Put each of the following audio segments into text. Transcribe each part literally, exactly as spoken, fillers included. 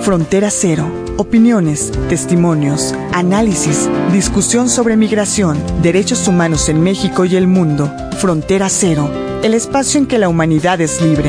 Frontera Cero. Opiniones, testimonios, análisis, discusión sobre migración, derechos humanos en México y el mundo. Frontera Cero. El espacio en que la humanidad es libre.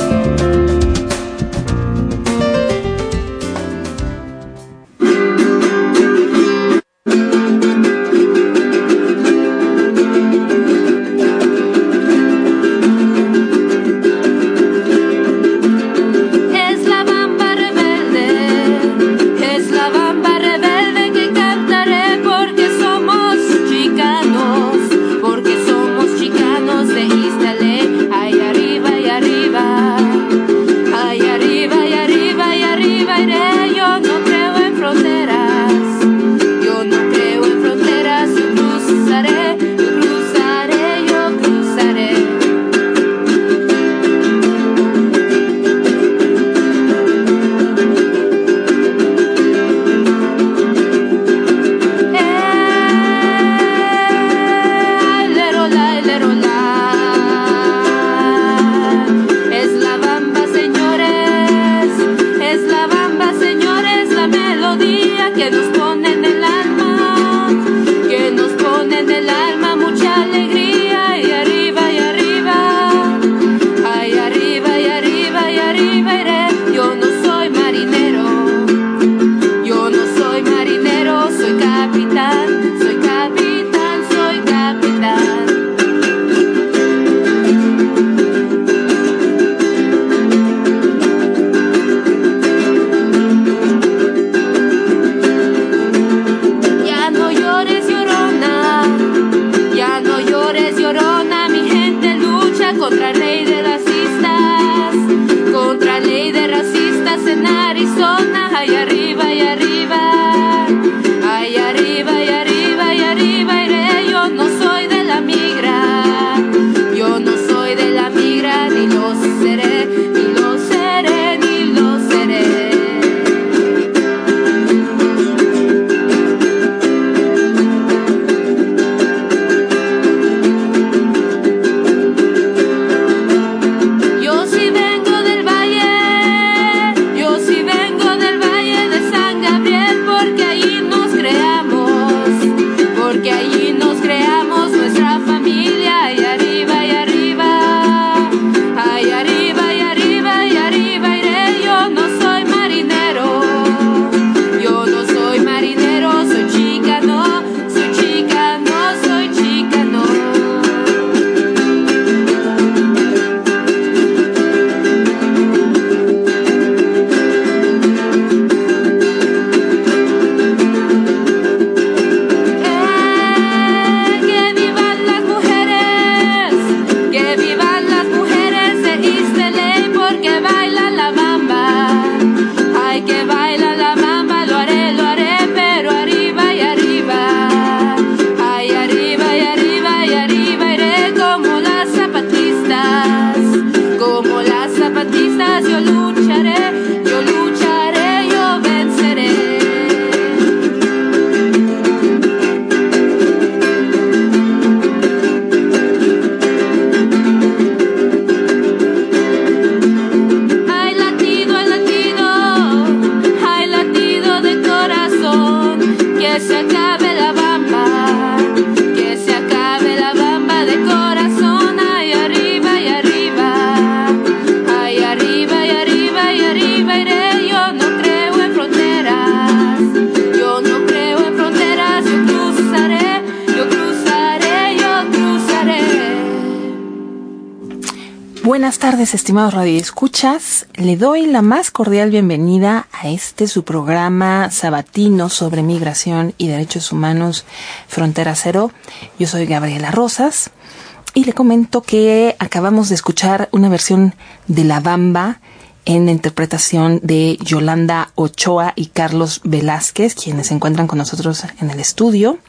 Buenas tardes, estimados radioescuchas. Le doy la más cordial bienvenida a este su programa sabatino sobre migración y derechos humanos, Frontera Cero. Yo soy Gabriela Rosas y le comento que acabamos de escuchar una versión de La Bamba en la interpretación de Yolanda Ochoa y Carlos Velázquez, quienes se encuentran con nosotros en el estudio.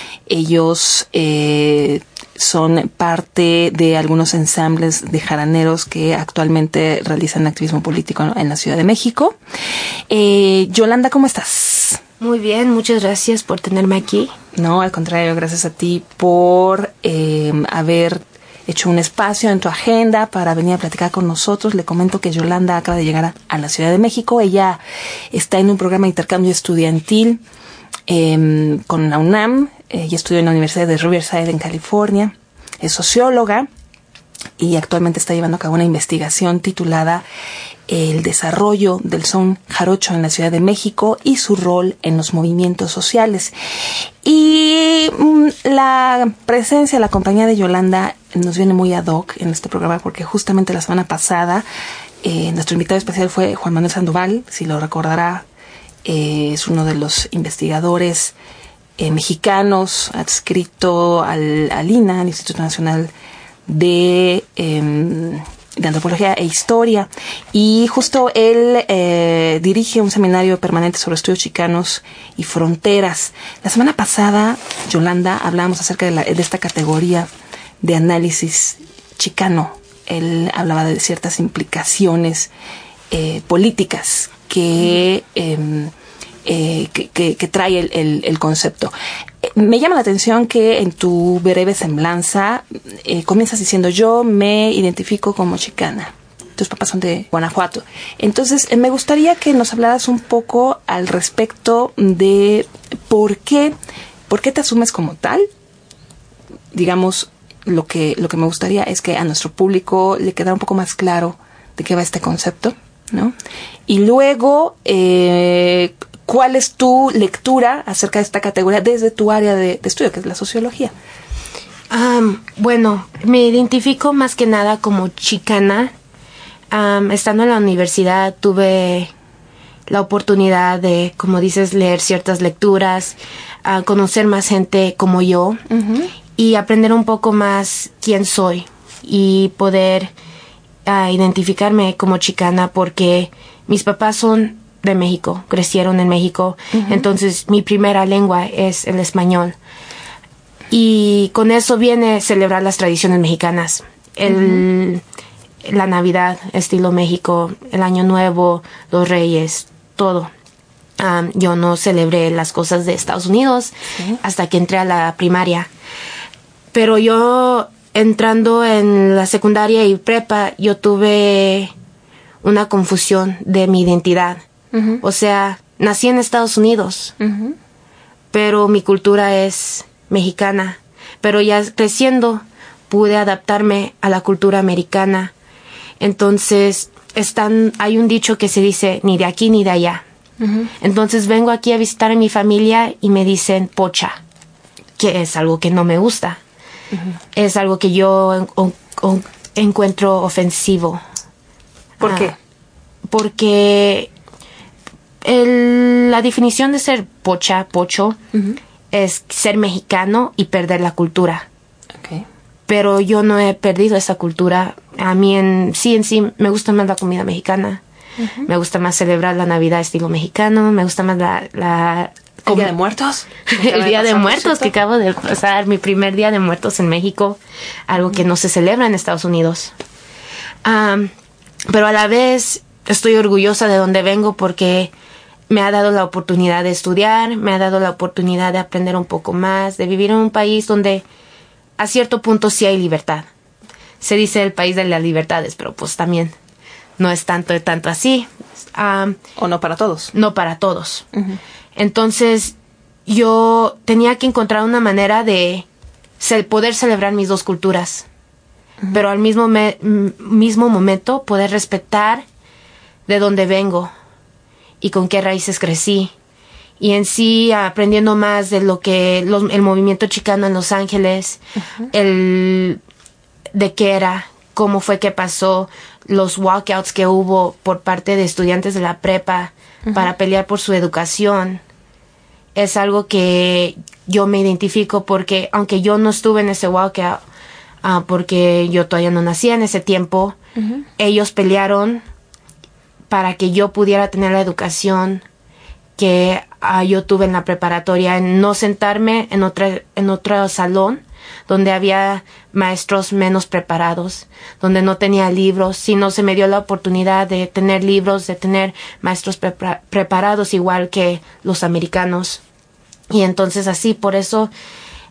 Ellos eh, son parte de algunos ensambles de jaraneros que actualmente realizan activismo político en la Ciudad de México. Eh, Yolanda, ¿cómo estás? Muy bien, muchas gracias por tenerme aquí. No, al contrario, gracias a ti por eh, haber hecho un espacio en tu agenda para venir a platicar con nosotros. Le comento que Yolanda acaba de llegar a, a la Ciudad de México. Ella está en un programa de intercambio estudiantil eh, con la UNAM. Ella estudió en la Universidad de Riverside en California. Es socióloga y actualmente está llevando a cabo una investigación titulada El desarrollo del son jarocho en la Ciudad de México y su rol en los movimientos sociales. Y mmm, la presencia, la compañía de Yolanda nos viene muy ad hoc en este programa porque justamente la semana pasada eh, nuestro invitado especial fue Juan Manuel Sandoval, si lo recordará, eh, es uno de los investigadores eh, mexicanos adscrito al, al I N A, al Instituto Nacional de... Eh, de Antropología e Historia, y justo él eh, dirige un seminario permanente sobre estudios chicanos y fronteras. La semana pasada, Yolanda, hablábamos acerca de, la, de esta categoría de análisis chicano. Él hablaba de ciertas implicaciones eh, políticas que, eh, eh, que, que, que trae el, el, el concepto. Me llama la atención que en tu breve semblanza eh, comienzas diciendo: yo me identifico como chicana. Tus papás son de Guanajuato. Entonces, eh, me gustaría que nos hablaras un poco al respecto de por qué, por qué te asumes como tal. Digamos, lo que, lo que me gustaría es que a nuestro público le quedara un poco más claro de qué va este concepto, ¿no? Y luego, eh, ¿cuál es tu lectura acerca de esta categoría desde tu área de, de estudio, que es la sociología? Um, bueno, me identifico más que nada como chicana. Um, estando en la universidad tuve la oportunidad de, como dices, leer ciertas lecturas, uh, conocer más gente como yo, uh-huh, y aprender un poco más quién soy y poder uh, identificarme como chicana porque mis papás son de México, crecieron en México, uh-huh, entonces mi primera lengua es el español y con eso viene celebrar las tradiciones mexicanas, el, uh-huh, la Navidad estilo México, el Año Nuevo, los Reyes, todo. Um, yo no celebré las cosas de Estados Unidos, uh-huh, hasta que entré a la primaria, pero yo entrando en la secundaria y prepa yo tuve una confusión de mi identidad. Uh-huh. O sea, nací en Estados Unidos, uh-huh, pero mi cultura es mexicana. Pero ya creciendo pude adaptarme a la cultura americana. Entonces, están, hay un dicho que se dice, ni de aquí ni de allá. Uh-huh. Entonces vengo aquí a visitar a mi familia y me dicen pocha, que es algo que no me gusta. Uh-huh. Es algo que yo en, en, en, encuentro ofensivo. ¿Por ah, qué? Porque el, la definición de ser pocha, pocho, uh-huh, es ser mexicano y perder la cultura. Okay. Pero yo no he perdido esa cultura. A mí en sí en sí me gusta más la comida mexicana. Uh-huh. Me gusta más celebrar la Navidad estilo mexicano. Me gusta más la... la ¿El Día de Muertos? El Día de Muertos, que acabo de pasar mi primer Día de Muertos en México. Algo, uh-huh, que no se celebra en Estados Unidos. Um, pero a la vez estoy orgullosa de donde vengo porque me ha dado la oportunidad de estudiar, me ha dado la oportunidad de aprender un poco más, de vivir en un país donde a cierto punto sí hay libertad. Se dice el país de las libertades, pero pues también no es tanto tanto así. Um, o no para todos. No para todos. Uh-huh. Entonces, yo tenía que encontrar una manera de ce- poder celebrar mis dos culturas, uh-huh, pero al mismo, me- m- mismo momento poder respetar de dónde vengo y con qué raíces crecí. Y en sí, aprendiendo más de lo que los, el movimiento chicano en Los Ángeles, uh-huh, el de qué era, cómo fue que pasó, los walkouts que hubo por parte de estudiantes de la prepa, uh-huh, para pelear por su educación. Es algo que yo me identifico porque, aunque yo no estuve en ese walkout, uh, porque yo todavía no nacía en ese tiempo, uh-huh, ellos pelearon para que yo pudiera tener la educación que uh, yo tuve en la preparatoria, en no sentarme en otra, en otro salón donde había maestros menos preparados, donde no tenía libros, sino se me dio la oportunidad de tener libros, de tener maestros prepara- preparados igual que los americanos. Y entonces así, por eso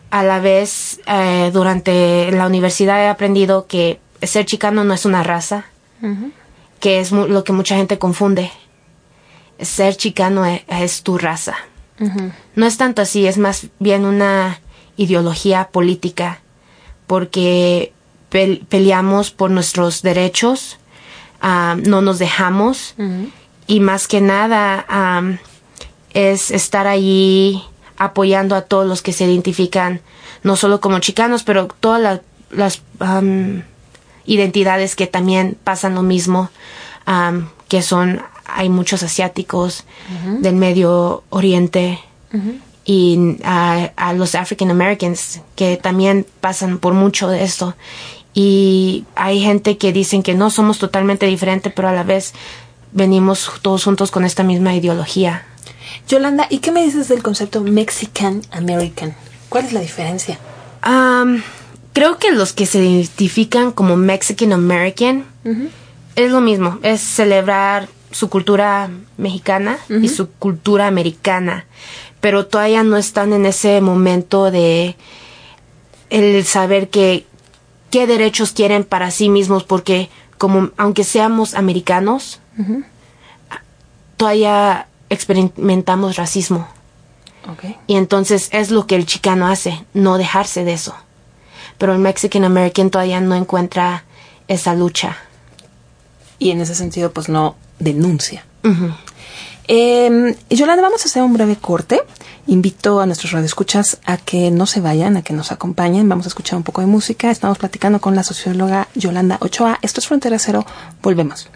a la vez, eh, durante la universidad he aprendido que ser chicano no es una raza, uh-huh. que es mu- lo que mucha gente confunde. Ser chicano es, es tu raza. Uh-huh. No es tanto así, es más bien una ideología política, porque pe- peleamos por nuestros derechos, um, no nos dejamos, uh-huh. y más que nada um, es estar allí apoyando a todos los que se identifican, no solo como chicanos, pero todas la, las um, identidades que también pasan lo mismo, um, que son, hay muchos asiáticos uh-huh. del Medio Oriente, uh-huh. y a, a los African Americans que también pasan por mucho de esto. Y hay gente que dicen que no somos totalmente diferentes, pero a la vez venimos todos juntos con esta misma ideología. Yolanda, ¿y qué me dices del concepto Mexican American? ¿Cuál es la diferencia? Um, creo que los que se identifican como Mexican American uh-huh. es lo mismo, es celebrar su cultura mexicana uh-huh. y su cultura americana, pero todavía no están en ese momento de el saber que qué derechos quieren para sí mismos, porque como aunque seamos americanos, uh-huh. todavía experimentamos racismo. Okay. Y entonces es lo que el chicano hace, no dejarse de eso. Pero el Mexican American todavía no encuentra esa lucha. Y en ese sentido, pues no denuncia. Uh-huh. Eh, Yolanda, vamos a hacer un breve corte. Invito a nuestros radioescuchas a que no se vayan, a que nos acompañen. Vamos a escuchar un poco de música. Estamos platicando con la socióloga Yolanda Ochoa. Esto es Frontera Cero. Volvemos.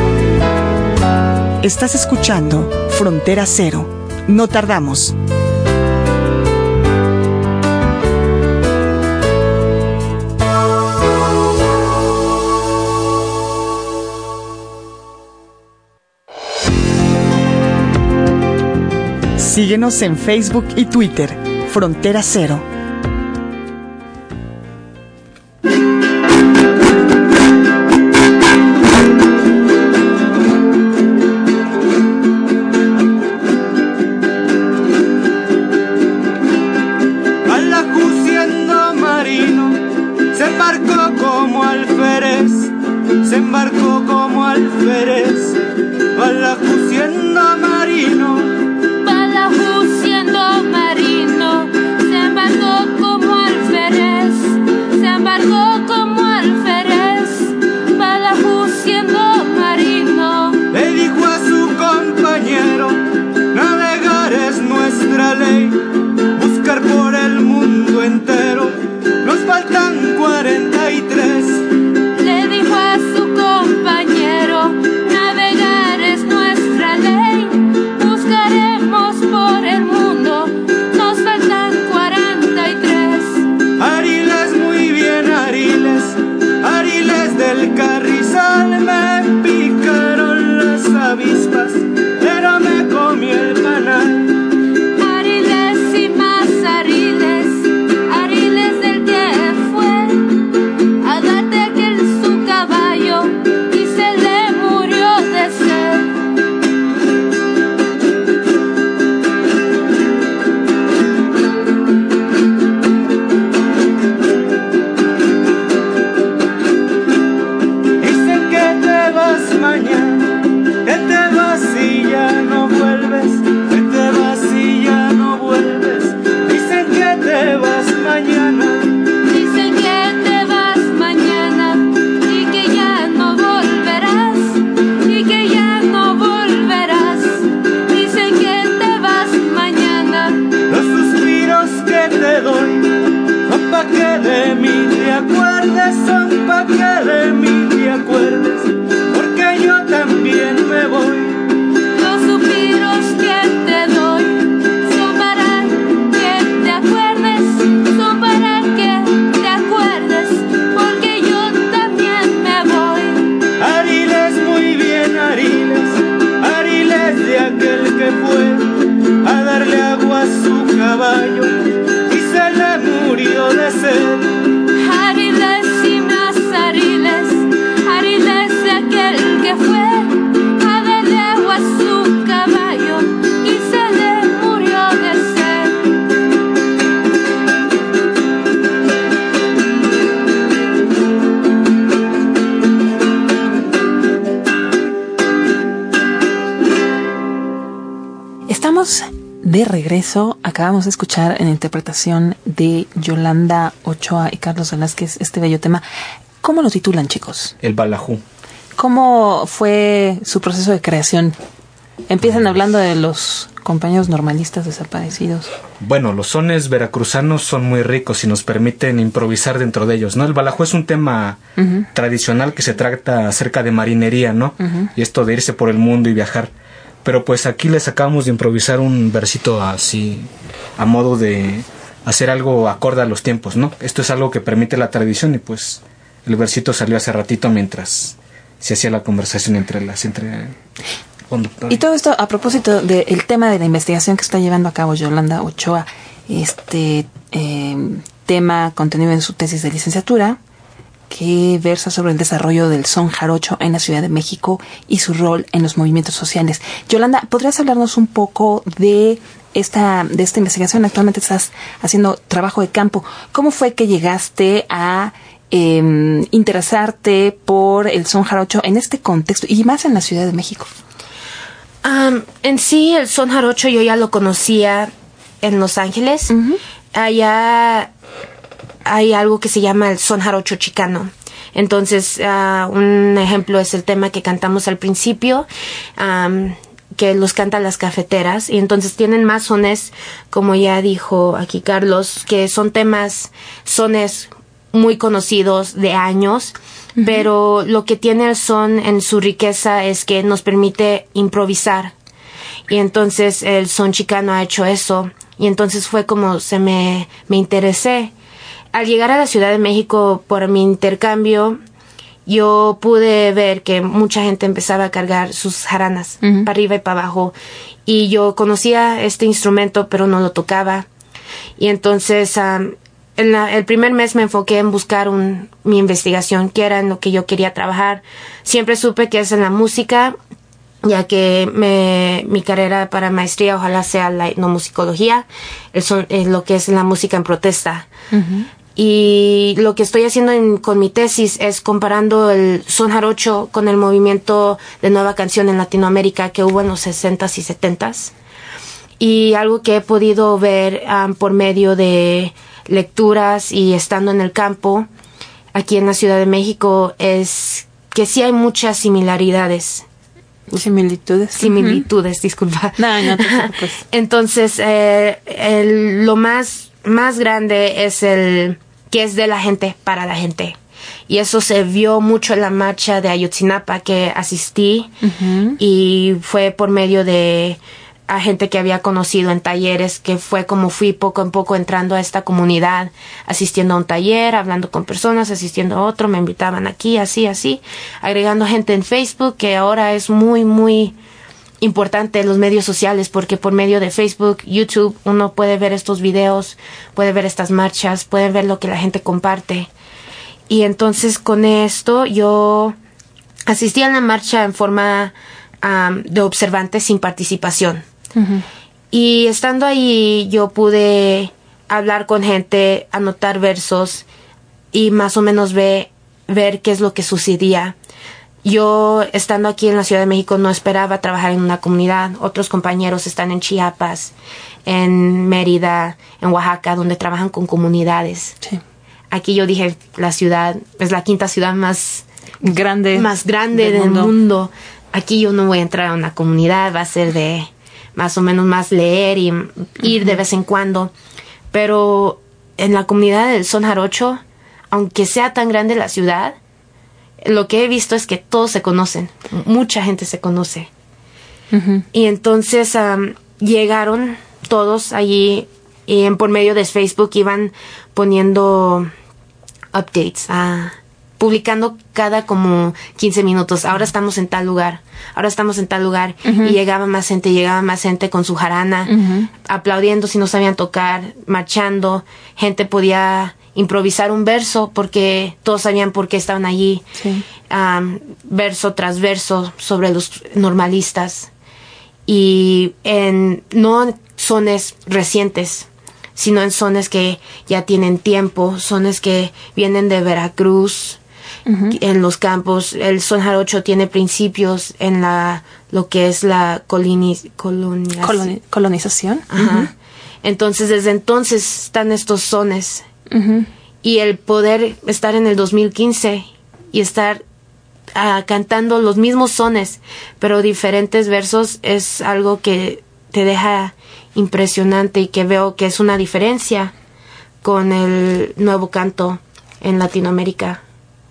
Estás escuchando Frontera Cero. No tardamos. Síguenos en Facebook y Twitter, Frontera Cero. estamos de regreso. Acabamos de escuchar en interpretación de Yolanda Ochoa y Carlos Velázquez este bello tema. ¿Cómo lo titulan, chicos? El Balajú. ¿Cómo fue su proceso de creación? Empiezan hablando de los compañeros normalistas desaparecidos. Bueno, los sones veracruzanos son muy ricos y nos permiten improvisar dentro de ellos, ¿no? El balajú es un tema uh-huh. tradicional que se trata acerca de marinería, ¿no? Uh-huh. Y esto de irse por el mundo y viajar. Pero pues aquí les acabamos de improvisar un versito así, a modo de hacer algo acorde a los tiempos, ¿no? Esto es algo que permite la tradición y pues el versito salió hace ratito mientras se hacía la conversación entre las... entre Y todo esto a propósito del tema de la investigación que está llevando a cabo Yolanda Ochoa, este eh, tema contenido en su tesis de licenciatura, que versa sobre el desarrollo del son jarocho en la Ciudad de México y su rol en los movimientos sociales. Yolanda, ¿podrías hablarnos un poco de esta, de esta investigación? Actualmente estás haciendo trabajo de campo. ¿Cómo fue que llegaste a eh, interesarte por el son jarocho en este contexto y más en la Ciudad de México? Um, en sí, el son jarocho yo ya lo conocía en Los Ángeles. Uh-huh. Allá hay algo que se llama el son jarocho chicano. Entonces, uh, un ejemplo es el tema que cantamos al principio, um, que los cantan las cafeteras. Y entonces tienen más sones, como ya dijo aquí Carlos, que son temas, sones muy conocidos de años. Uh-huh. Pero lo que tiene el son en su riqueza es que nos permite improvisar. Y entonces el son chicano ha hecho eso. Y entonces fue como se me, me interesé. Al llegar a la Ciudad de México por mi intercambio, yo pude ver que mucha gente empezaba a cargar sus jaranas, uh-huh. para arriba y para abajo. Y yo conocía este instrumento, pero no lo tocaba. Y entonces... Um, En la, el primer mes me enfoqué en buscar un, mi investigación, que era en lo que yo quería trabajar. Siempre supe que es en la música, ya que me, mi carrera para maestría ojalá sea la etnomusicología, el son, es lo que es la música en protesta. Uh-huh. Y lo que estoy haciendo en, con mi tesis es comparando el son jarocho con el movimiento de nueva canción en Latinoamérica que hubo en los sesentas y setentas. Y algo que he podido ver um, por medio de lecturas y estando en el campo aquí en la Ciudad de México es que sí hay muchas similaridades. Similitudes. Similitudes, uh-huh. disculpa. No, no te preocupes. Entonces, eh, el, lo más, más grande es el que es de la gente para la gente. Y eso se vio mucho en la marcha de Ayotzinapa que asistí, uh-huh. y fue por medio de a gente que había conocido en talleres, que fue como fui poco a poco entrando a esta comunidad, asistiendo a un taller, hablando con personas, asistiendo a otro, me invitaban aquí, así, así, agregando gente en Facebook, que ahora es muy, muy importante los medios sociales, porque por medio de Facebook, YouTube, uno puede ver estos videos, puede ver estas marchas, puede ver lo que la gente comparte. Y entonces con esto yo asistí a la marcha en forma um, de observante sin participación. Uh-huh. Y estando ahí yo pude hablar con gente, anotar versos y más o menos ve, ver qué es lo que sucedía. Yo, estando aquí en la Ciudad de México, no esperaba trabajar en una comunidad. Otros compañeros están en Chiapas, en Mérida, en Oaxaca, donde trabajan con comunidades. Sí. Aquí yo dije, la ciudad es la quinta ciudad más grande, más grande del, del mundo. mundo. Aquí yo no voy a entrar a una comunidad, va a ser de más o menos más leer y ir, uh-huh. de vez en cuando. Pero en la comunidad del son jarocho, aunque sea tan grande la ciudad, lo que he visto es que todos se conocen, mucha gente se conoce. Uh-huh. Y entonces um, llegaron todos allí y en, por medio de Facebook iban poniendo updates, uh, publicando cada como quince minutos. Ahora estamos en tal lugar, ahora estamos en tal lugar. Uh-huh. Y llegaba más gente, llegaba más gente con su jarana, uh-huh. aplaudiendo si no sabían tocar, marchando. Gente podía improvisar un verso porque todos sabían por qué estaban allí. Sí. Um, verso tras verso sobre los normalistas. Y en no sones recientes, sino en sones que ya tienen tiempo, sones que vienen de Veracruz, uh-huh. en los campos. El son jarocho tiene principios en la lo que es la coloni- colonización. Coloni- colonización. Ajá. Uh-huh. Entonces, desde entonces están estos sones. Uh-huh. Y el poder estar en el dos mil quince y estar uh, cantando los mismos sones, pero diferentes versos, es algo que te deja impresionante y que veo que es una diferencia con el nuevo canto en Latinoamérica,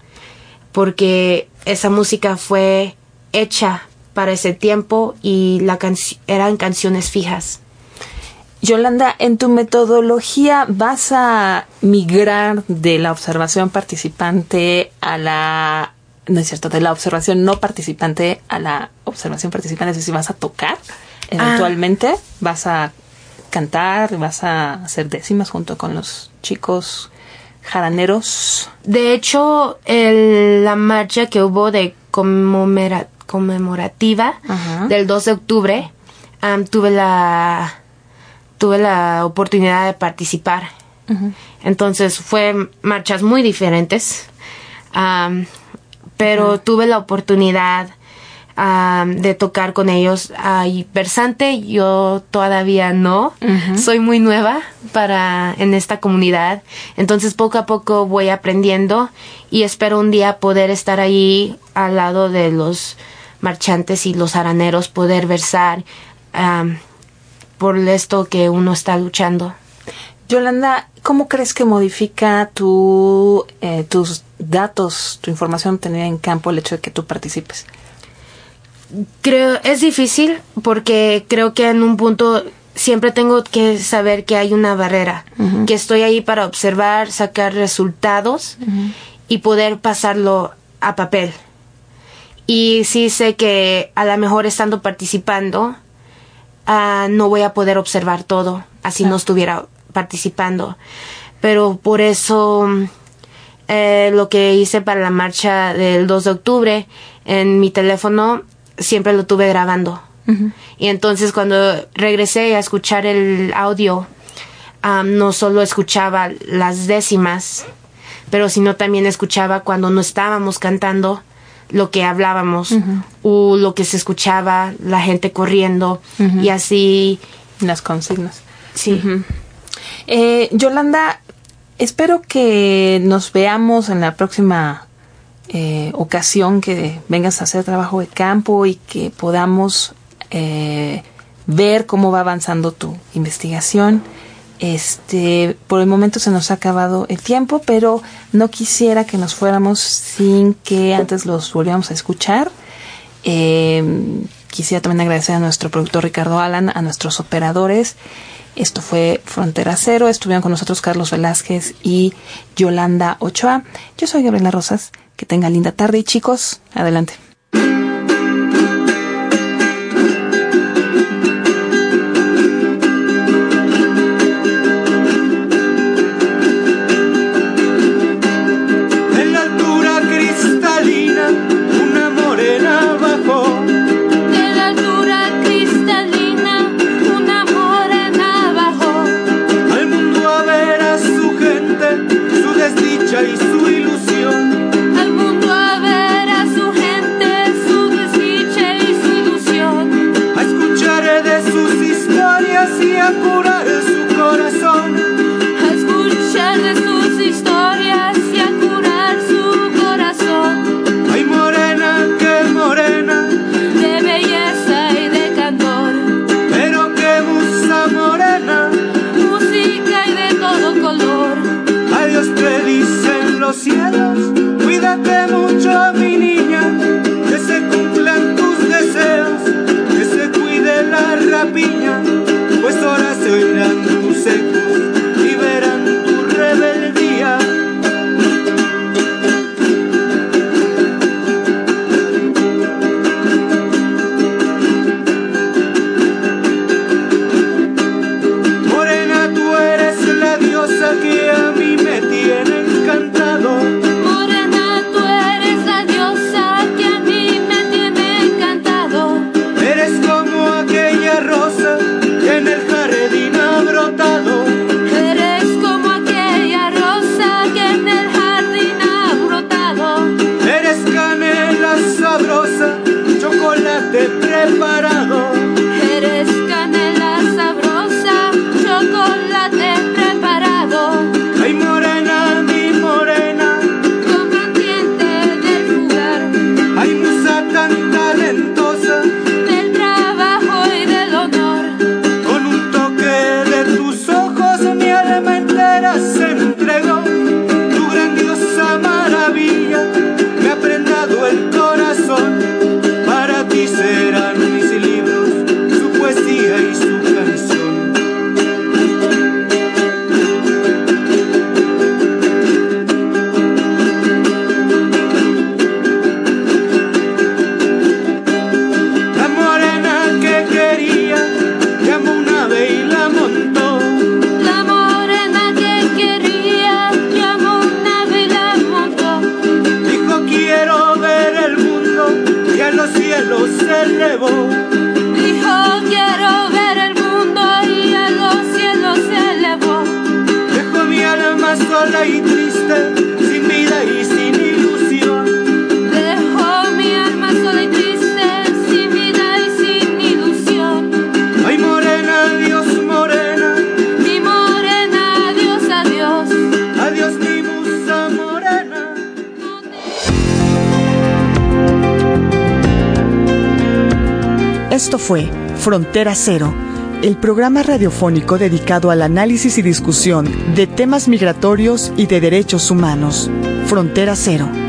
porque esa música fue hecha para ese tiempo y la canci- eran canciones fijas. Yolanda, en tu metodología vas a migrar de la observación participante a la... No es cierto, de la observación no participante a la observación participante, es decir, vas a tocar eventualmente, ah. vas a cantar, vas a hacer décimas junto con los chicos jaraneros. De hecho, el, la marcha que hubo de conmemora, conmemorativa uh-huh. del dos de octubre, um, tuve la tuve la oportunidad de participar. Uh-huh. Entonces fue marchas muy diferentes, um, pero uh-huh. tuve la oportunidad um, de tocar con ellos. Uh, versante yo todavía no, uh-huh. soy muy nueva para en esta comunidad, entonces poco a poco voy aprendiendo y espero un día poder estar ahí al lado de los marchantes y los haraneros, poder versar um, por esto que uno está luchando. Yolanda, ¿cómo crees que modifica tu, eh, tus datos, tu información obtenida en campo, el hecho de que tú participes? Creo, es difícil porque creo que en un punto siempre tengo que saber que hay una barrera, uh-huh. que estoy ahí para observar, sacar resultados uh-huh. y poder pasarlo a papel. Y sí sé que a lo mejor estando participando, uh, no voy a poder observar todo, así ah. no estuviera participando. Pero por eso eh, lo que hice para la marcha del dos de octubre, en mi teléfono siempre lo tuve grabando. Uh-huh. Y entonces cuando regresé a escuchar el audio, um, no solo escuchaba las décimas, pero sino también escuchaba cuando no estábamos cantando lo que hablábamos, uh-huh. o lo que se escuchaba, la gente corriendo, uh-huh. y así. Las consignas. Sí. Uh-huh. Eh, Yolanda, espero que nos veamos en la próxima eh, ocasión que vengas a hacer trabajo de campo y que podamos eh, ver cómo va avanzando tu investigación. Este, por el momento se nos ha acabado el tiempo, pero no quisiera que nos fuéramos sin que antes los volviéramos a escuchar. Eh, quisiera también agradecer a nuestro productor Ricardo Alan, a nuestros operadores. Esto fue Frontera Cero. Estuvieron con nosotros Carlos Velázquez y Yolanda Ochoa. Yo soy Gabriela Rosas. Que tengan linda tarde y chicos, adelante. Y su ilusión al mundo a ver a su gente, su desdicha y su ilusión, a escuchar de sus historias y a curar su corazón, a escuchar de sus historias y a curar su corazón. Ay, morena, qué morena, de belleza y de candor, pero qué musa morena, música y de todo color. Adiós te dicen los cielos, cuídate mucho, mi niña, que se cumplan tus deseos, que se cuide la rapiña, pues ahora se oye preparado. Eres canela sabrosa, chocolate preparado. Ay, morena, mi morena, Combatiente del jugar, ay, musa tan talentosa, del trabajo y del honor. con un toque de tus ojos mi alma entera se entregó. Tu grandiosa maravilla me ha prendado el corazón. Para ti serán mis libros, su poesía y su canción. La morena que quería, llamó un ave y la montó. La morena que quería, llamó un ave y la montó. Dijo quiero ver el mundo y a los cielos se elevó. Dijo quiero ver el mundo y a los cielos se elevó. Dejó mi alma sola y triste, sin vida y sin ilusión. Dejó mi alma sola y triste, sin vida y sin ilusión. Ay, morena, adiós, morena, Mi morena, adiós, adiós. adiós mi musa morena. Esto fue Frontera Cero, el programa radiofónico dedicado al análisis y discusión de temas migratorios y de derechos humanos. Frontera Cero.